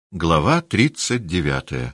Глава 39.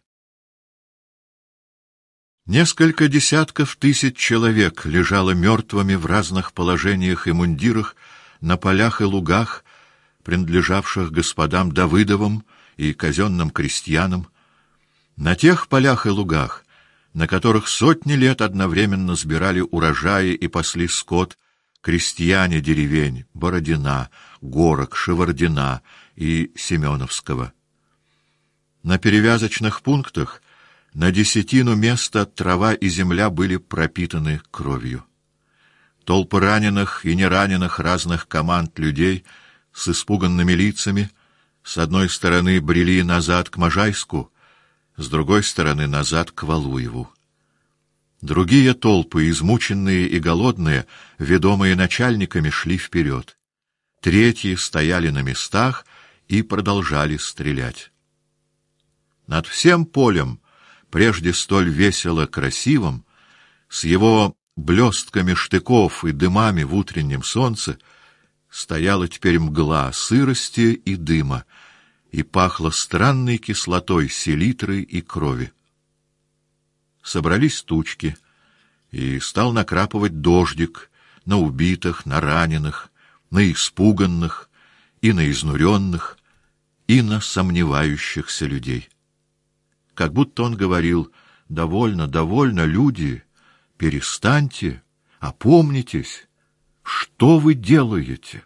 Несколько десятков тысяч человек лежало мертвыми в разных положениях и мундирах на полях и лугах, принадлежавших господам Давыдовым и казенным крестьянам, на тех полях и лугах, на которых сотни лет одновременно сбирали урожаи и пасли скот крестьяне деревень Бородина, Горок, Шевардина и Семеновского. На перевязочных пунктах на 10 места трава и земля были пропитаны кровью. Толпы раненых и нераненых разных команд людей с испуганными лицами с одной стороны брели назад к Можайску, с другой стороны назад к Валуеву. Другие толпы, измученные и голодные, ведомые начальниками, шли вперед. Третьи стояли на местах и продолжали стрелять. Над всем полем, прежде столь весело красивым, с его блестками штыков и дымами в утреннем солнце, стояла теперь мгла сырости и дыма, и пахло странной кислотой селитры и крови. Собрались тучки, и стал накрапывать дождик на убитых, на раненых, на испуганных и на изнуренных, и на сомневающихся людей. Как будто он говорил: «Довольно, довольно, люди, перестаньте, опомнитесь, что вы делаете?»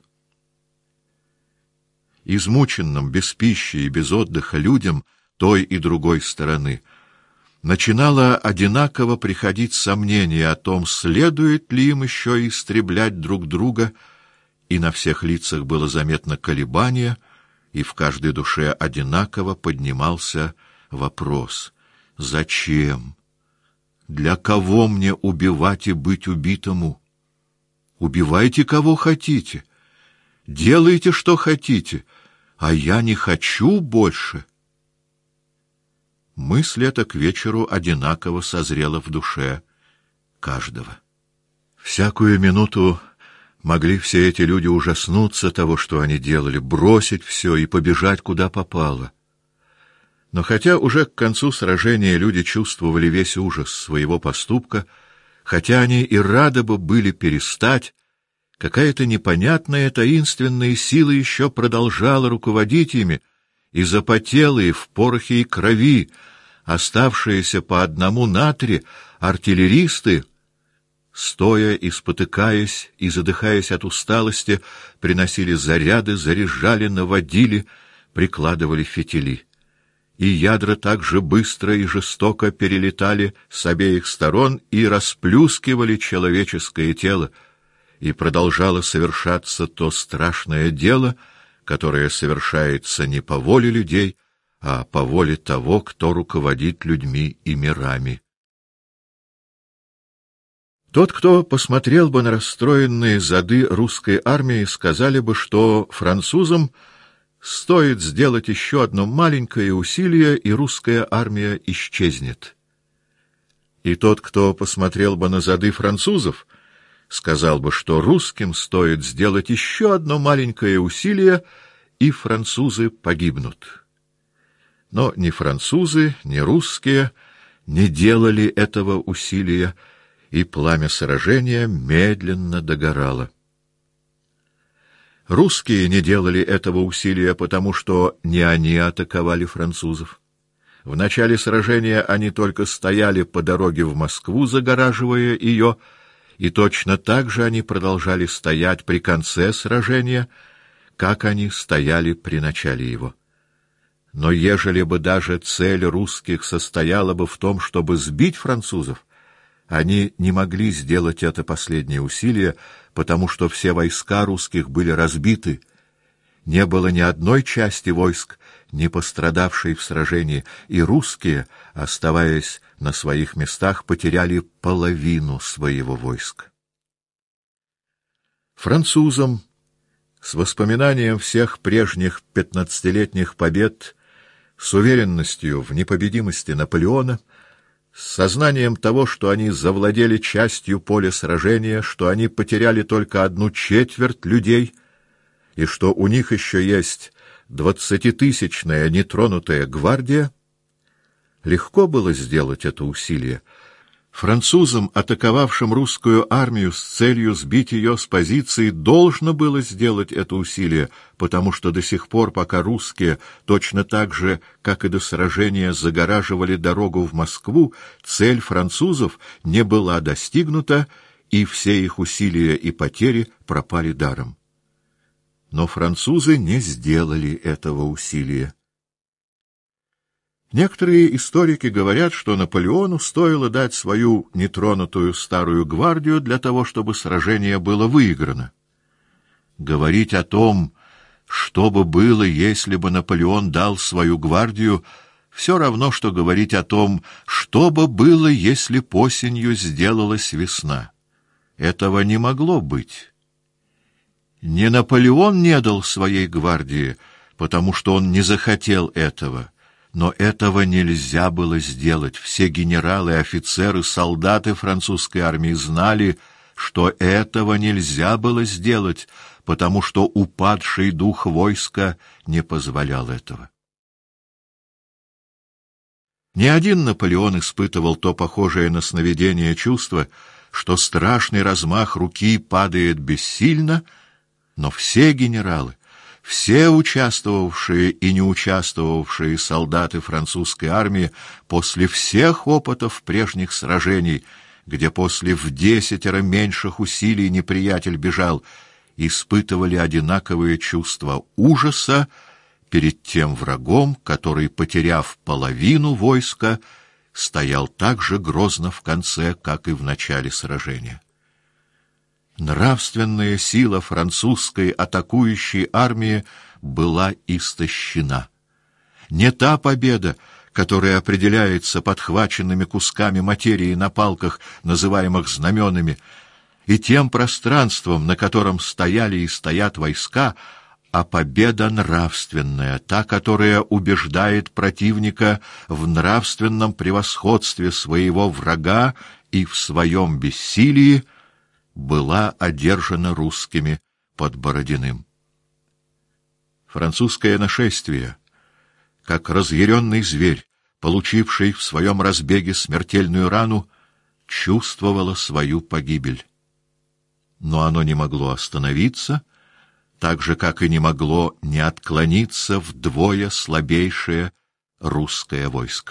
Измученным, без пищи и без отдыха людям той и другой стороны начинало одинаково приходить сомнение о том, следует ли им еще истреблять друг друга, и на всех лицах было заметно колебание, и в каждой душе одинаково поднимался вопрос: зачем? Для кого мне убивать и быть убитому? Убивайте кого хотите, делайте что хотите, а я не хочу больше. Мысль эта к вечеру одинаково созрела в душе каждого. Всякую минуту могли все эти люди ужаснуться того, что они делали, бросить все и побежать куда попало. Но хотя уже к концу сражения люди чувствовали весь ужас своего поступка, хотя они и рады бы были перестать, какая-то непонятная таинственная сила еще продолжала руководить ими, и запотелые в порохе и крови, оставшиеся по одному на 3 артиллеристы, стоя и спотыкаясь и задыхаясь от усталости, приносили заряды, заряжали, наводили, прикладывали фитили. И ядра так же быстро и жестоко перелетали с обеих сторон и расплюскивали человеческое тело, и продолжало совершаться то страшное дело, которое совершается не по воле людей, а по воле того, кто руководит людьми и мирами. Тот, кто посмотрел бы на расстроенные зады русской армии, сказали бы, что французам стоит сделать еще одно маленькое усилие, и русская армия исчезнет. И тот, кто посмотрел бы на зады французов, сказал бы, что русским стоит сделать еще одно маленькое усилие, и французы погибнут. Но ни французы, ни русские не делали этого усилия, и пламя сражения медленно догорало. Русские не делали этого усилия, потому что не они атаковали французов. В начале сражения они только стояли по дороге в Москву, загораживая ее, и точно так же они продолжали стоять при конце сражения, как они стояли при начале его. Но ежели бы даже цель русских состояла бы в том, чтобы сбить французов, они не могли сделать это последнее усилие, потому что все войска русских были разбиты. Не было ни одной части войск, не пострадавшей в сражении, и русские, оставаясь на своих местах, потеряли половину своего войска. Французам, с воспоминанием всех прежних 15-летних побед, с уверенностью в непобедимости Наполеона, с сознанием того, что они завладели частью поля сражения, что они потеряли только 1/4 людей, и что у них еще есть 20-тысячная нетронутая гвардия, легко было сделать это усилие. Французам, атаковавшим русскую армию с целью сбить ее с позиции, должно было сделать это усилие, потому что до сих пор, пока русские, точно так же, как и до сражения, загораживали дорогу в Москву, цель французов не была достигнута, и все их усилия и потери пропали даром. Но французы не сделали этого усилия. Некоторые историки говорят, что Наполеону стоило дать свою нетронутую старую гвардию для того, чтобы сражение было выиграно. Говорить о том, что бы было, если бы Наполеон дал свою гвардию, все равно, что говорить о том, что бы было, если б осенью сделалась весна. Этого не могло быть. Не Наполеон не дал своей гвардии, потому что он не захотел этого. Но этого нельзя было сделать. Все генералы, офицеры, солдаты французской армии знали, что этого нельзя было сделать, потому что упадший дух войска не позволял этого. Ни один Наполеон испытывал то похожее на сновидение чувство, что страшный размах руки падает бессильно, но все генералы, все участвовавшие и не участвовавшие солдаты французской армии после всех опытов прежних сражений, где после в 10 меньших усилий неприятель бежал, испытывали одинаковые чувства ужаса перед тем врагом, который, потеряв половину войска, стоял так же грозно в конце, как и в начале сражения. Нравственная сила французской атакующей армии была истощена. Не та победа, которая определяется подхваченными кусками материи на палках, называемых знаменами, и тем пространством, на котором стояли и стоят войска, а победа нравственная, та, которая убеждает противника в нравственном превосходстве своего врага и в своем бессилии, была одержана русскими под Бородиным. Французское нашествие, как разъяренный зверь, получивший в своем разбеге смертельную рану, чувствовало свою погибель. Но оно не могло остановиться, так же, как и не могло не отклониться вдвое слабейшее русское войско.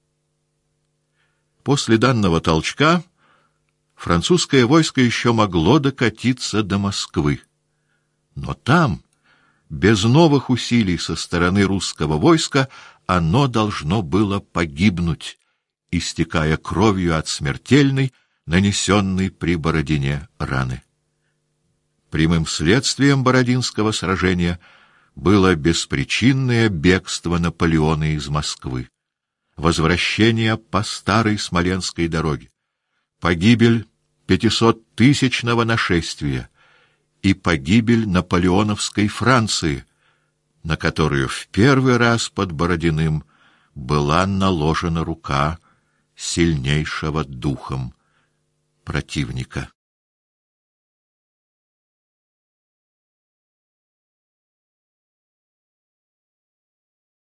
После данного толчка французское войско еще могло докатиться до Москвы. Но там, без новых усилий со стороны русского войска, оно должно было погибнуть, истекая кровью от смертельной, нанесенной при Бородине раны. Прямым следствием Бородинского сражения было беспричинное бегство Наполеона из Москвы, возвращение по старой Смоленской дороге, погибель 500-тысячного нашествия и погибель наполеоновской Франции, на которую в первый раз под Бородиным была наложена рука сильнейшего духом противника.